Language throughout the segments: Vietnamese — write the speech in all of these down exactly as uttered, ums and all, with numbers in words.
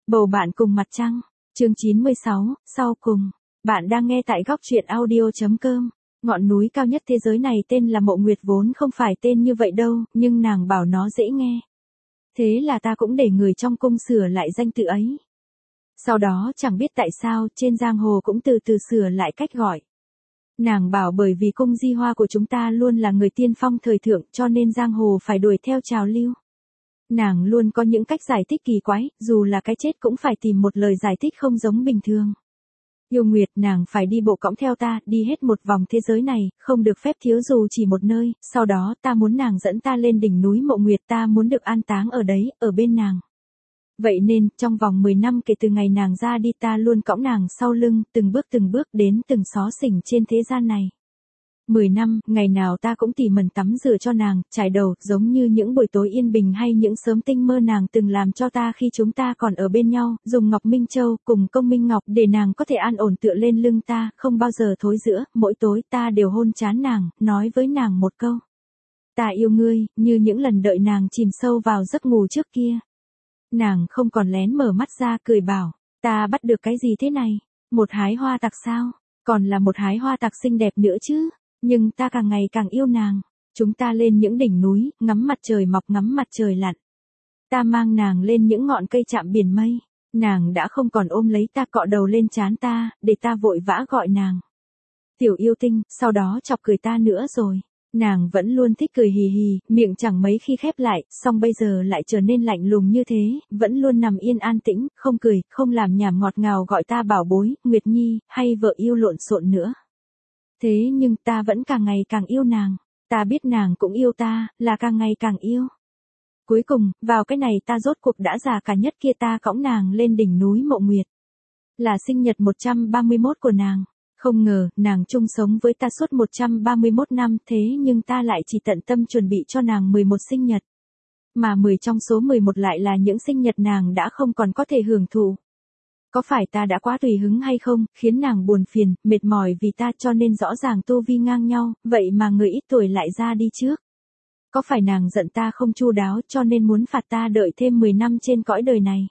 Bầu bạn cùng mặt trăng. Chương chín mươi sáu, sau cùng. Bạn đang nghe tại góc truyện audio.com. Ngọn núi cao nhất thế giới này tên là Mộ Nguyệt, vốn không phải tên như vậy đâu, nhưng nàng bảo nó dễ nghe. Thế là ta cũng để người trong cung sửa lại danh tự ấy. Sau đó chẳng biết tại sao trên giang hồ cũng từ từ sửa lại cách gọi. Nàng bảo bởi vì cung Di Hoa của chúng ta luôn là người tiên phong thời thượng cho nên giang hồ phải đuổi theo trào lưu. Nàng luôn có những cách giải thích kỳ quái, dù là cái chết cũng phải tìm một lời giải thích không giống bình thường. Yêu Nguyệt, nàng phải đi bộ cõng theo ta, đi hết một vòng thế giới này, không được phép thiếu dù chỉ một nơi, sau đó ta muốn nàng dẫn ta lên đỉnh núi Mộ Nguyệt, ta muốn được an táng ở đấy, ở bên nàng. Vậy nên, trong vòng mười năm kể từ ngày nàng ra đi ta luôn cõng nàng sau lưng, từng bước từng bước đến từng xó xỉnh trên thế gian này. Mười năm, ngày nào ta cũng tỉ mẩn tắm rửa cho nàng, chải đầu, giống như những buổi tối yên bình hay những sớm tinh mơ nàng từng làm cho ta khi chúng ta còn ở bên nhau, dùng ngọc minh châu cùng công minh ngọc để nàng có thể an ổn tựa lên lưng ta, không bao giờ thối rữa, mỗi tối ta đều hôn trán nàng, nói với nàng một câu. Ta yêu ngươi, như những lần đợi nàng chìm sâu vào giấc ngủ trước kia. Nàng không còn lén mở mắt ra cười bảo, ta bắt được cái gì thế này? Một hái hoa tặc sao? Còn là một hái hoa tặc xinh đẹp nữa chứ? Nhưng ta càng ngày càng yêu nàng. Chúng ta lên những đỉnh núi, ngắm mặt trời mọc ngắm mặt trời lặn. Ta mang nàng lên những ngọn cây chạm biển mây. Nàng đã không còn ôm lấy ta cọ đầu lên trán ta, để ta vội vã gọi nàng. Tiểu yêu tinh, sau đó chọc cười ta nữa rồi. Nàng vẫn luôn thích cười hì hì, miệng chẳng mấy khi khép lại, song bây giờ lại trở nên lạnh lùng như thế, vẫn luôn nằm yên an tĩnh, không cười, không làm nhảm ngọt ngào gọi ta bảo bối, Nguyệt Nhi, hay vợ yêu lộn xộn nữa. Thế nhưng ta vẫn càng ngày càng yêu nàng, ta biết nàng cũng yêu ta, là càng ngày càng yêu. Cuối cùng, vào cái này ta rốt cuộc đã già cả nhất kia ta cõng nàng lên đỉnh núi Mộ Nguyệt. Là sinh nhật một trăm ba mươi mốt của nàng. Không ngờ, nàng chung sống với ta suốt một trăm ba mươi mốt năm thế nhưng ta lại chỉ tận tâm chuẩn bị cho nàng mười một sinh nhật. Mà mười trong số mười một lại là những sinh nhật nàng đã không còn có thể hưởng thụ. Có phải ta đã quá tùy hứng hay không, khiến nàng buồn phiền, mệt mỏi vì ta cho nên rõ ràng tu vi ngang nhau, vậy mà người ít tuổi lại ra đi trước. Có phải nàng giận ta không chu đáo cho nên muốn phạt ta đợi thêm mười năm trên cõi đời này.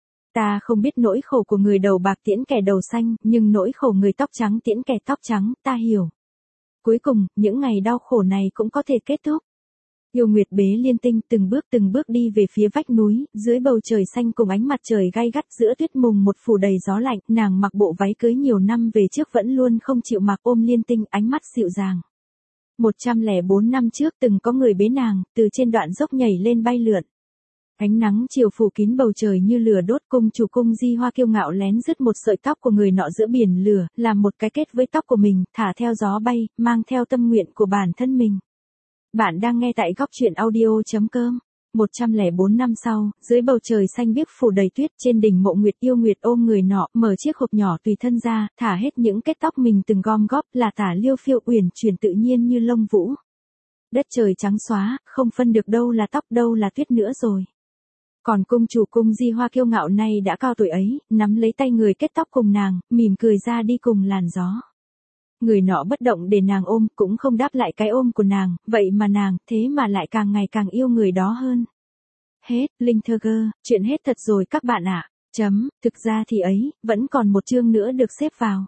Ta không biết nỗi khổ của người đầu bạc tiễn kẻ đầu xanh, nhưng nỗi khổ người tóc trắng tiễn kẻ tóc trắng, ta hiểu. Cuối cùng, những ngày đau khổ này cũng có thể kết thúc. Yêu Nguyệt bế liên tinh từng bước từng bước đi về phía vách núi, dưới bầu trời xanh cùng ánh mặt trời gay gắt giữa tuyết mùng một phủ đầy gió lạnh, nàng mặc bộ váy cưới nhiều năm về trước vẫn luôn không chịu mặc ôm liên tinh ánh mắt dịu dàng. một trăm lẻ bốn năm trước từng có người bế nàng, từ trên đoạn dốc nhảy lên bay lượn. Ánh nắng chiều phủ kín bầu trời như lửa đốt, cung chủ cung Di Hoa kiêu ngạo lén dứt một sợi tóc của người nọ giữa biển lửa, làm một cái kết với tóc của mình, thả theo gió bay, mang theo tâm nguyện của bản thân mình. Bạn đang nghe tại góc truyện audio.com. một trăm lẻ bốn năm sau, dưới bầu trời xanh biếc phủ đầy tuyết, trên đỉnh Mộ Nguyệt yêu Nguyệt ôm người nọ, mở chiếc hộp nhỏ tùy thân ra, thả hết những kết tóc mình từng gom góp, là tả liêu phiêu uyển chuyển tự nhiên như lông vũ. Đất trời trắng xóa, không phân được đâu là tóc đâu là tuyết nữa rồi. Còn cung chủ cung Di Hoa kiêu ngạo nay đã cao tuổi ấy, nắm lấy tay người kết tóc cùng nàng, mỉm cười ra đi cùng làn gió. Người nọ bất động để nàng ôm, cũng không đáp lại cái ôm của nàng, vậy mà nàng, thế mà lại càng ngày càng yêu người đó hơn. Hết, Linh Thơ Gơ, chuyện hết thật rồi các bạn ạ. Chấm, thực ra thì ấy, vẫn còn một chương nữa được xếp vào.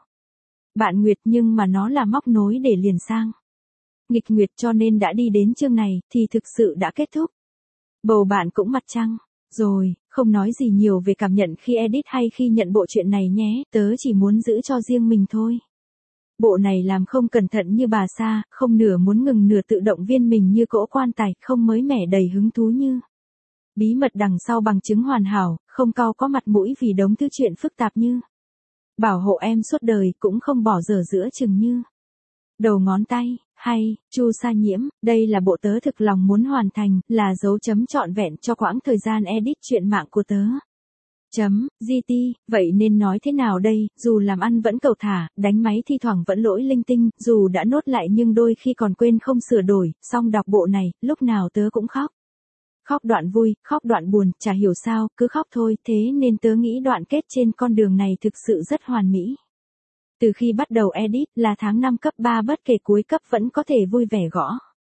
Bạn Nguyệt nhưng mà nó là móc nối để liền sang. Nghịch Nguyệt cho nên đã đi đến chương này, thì thực sự đã kết thúc. Bầu bạn cũng mặt trăng. Rồi, không nói gì nhiều về cảm nhận khi edit hay khi nhận bộ truyện này nhé, tớ chỉ muốn giữ cho riêng mình thôi. Bộ này làm không cẩn thận như bà Sa, không nửa muốn ngừng nửa tự động viên mình như cỗ quan tài, không mới mẻ đầy hứng thú như. Bí mật đằng sau bằng chứng hoàn hảo, không cau có mặt mũi vì đống thứ chuyện phức tạp như. Bảo hộ em suốt đời cũng không bỏ dở giữa chừng như. Đầu ngón tay, hay, Chu Sa Nhiễm, đây là bộ tớ thực lòng muốn hoàn thành, là dấu chấm trọn vẹn cho quãng thời gian edit chuyện mạng của tớ. Chấm, giê tê, vậy nên nói thế nào đây, dù làm ăn vẫn cầu thả, đánh máy thi thoảng vẫn lỗi linh tinh, dù đã nốt lại nhưng đôi khi còn quên không sửa đổi, xong đọc bộ này, lúc nào tớ cũng khóc. Khóc đoạn vui, khóc đoạn buồn, chả hiểu sao, cứ khóc thôi, thế nên tớ nghĩ đoạn kết trên con đường này thực sự rất hoàn mỹ. Từ khi bắt đầu edit là tháng năm cấp ba bất kể cuối cấp vẫn có thể vui vẻ gõ.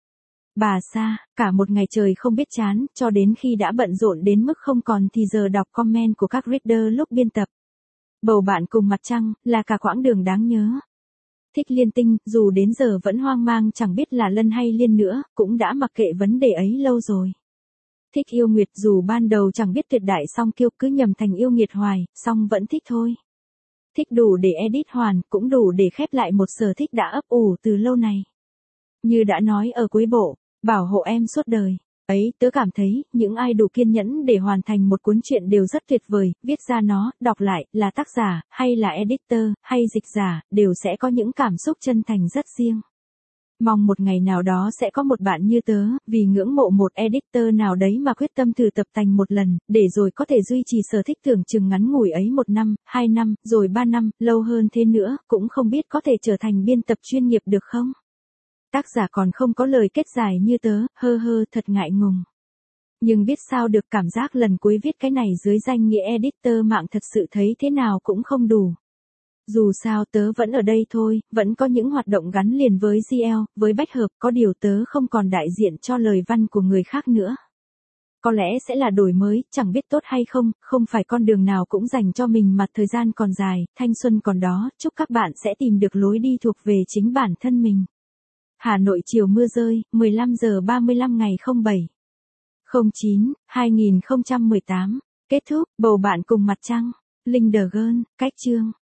Bà Sa, cả một ngày trời không biết chán, cho đến khi đã bận rộn đến mức không còn thì giờ đọc comment của các reader lúc biên tập. Bầu bạn cùng mặt trăng, là cả quãng đường đáng nhớ. Thích Liên Tinh, dù đến giờ vẫn hoang mang chẳng biết là Lân hay Liên nữa, cũng đã mặc kệ vấn đề ấy lâu rồi. Thích Yêu Nguyệt, dù ban đầu chẳng biết tuyệt đại song kiêu, cứ nhầm thành yêu nghiệt hoài, song vẫn thích thôi. Thích đủ để edit hoàn, cũng đủ để khép lại một sở thích đã ấp ủ từ lâu này. Như đã nói ở cuối bộ, bảo hộ em suốt đời. Ấy, tớ cảm thấy, những ai đủ kiên nhẫn để hoàn thành một cuốn truyện đều rất tuyệt vời, viết ra nó, đọc lại, là tác giả, hay là editor, hay dịch giả, đều sẽ có những cảm xúc chân thành rất riêng. Mong một ngày nào đó sẽ có một bạn như tớ, vì ngưỡng mộ một editor nào đấy mà quyết tâm thử tập tành một lần, để rồi có thể duy trì sở thích tưởng chừng ngắn ngủi ấy một năm, hai năm, rồi ba năm, lâu hơn thế nữa, cũng không biết có thể trở thành biên tập chuyên nghiệp được không? Tác giả còn không có lời kết dài như tớ, hơ hơ, thật ngại ngùng. Nhưng biết sao được, cảm giác lần cuối viết cái này dưới danh nghĩa editor mạng thật sự thấy thế nào cũng không đủ. Dù sao tớ vẫn ở đây thôi, vẫn có những hoạt động gắn liền với giê lờ, với bách hợp, có điều tớ không còn đại diện cho lời văn của người khác nữa. Có lẽ sẽ là đổi mới, chẳng biết tốt hay không, không phải con đường nào cũng dành cho mình mà thời gian còn dài, thanh xuân còn đó, chúc các bạn sẽ tìm được lối đi thuộc về chính bản thân mình. Hà Nội chiều mưa rơi, mười lăm giờ ba mươi lăm ngày không bảy không chín hai nghìn không trăm mười tám. Kết thúc, bầu bạn cùng mặt trăng. Linh The Girl, cách chương.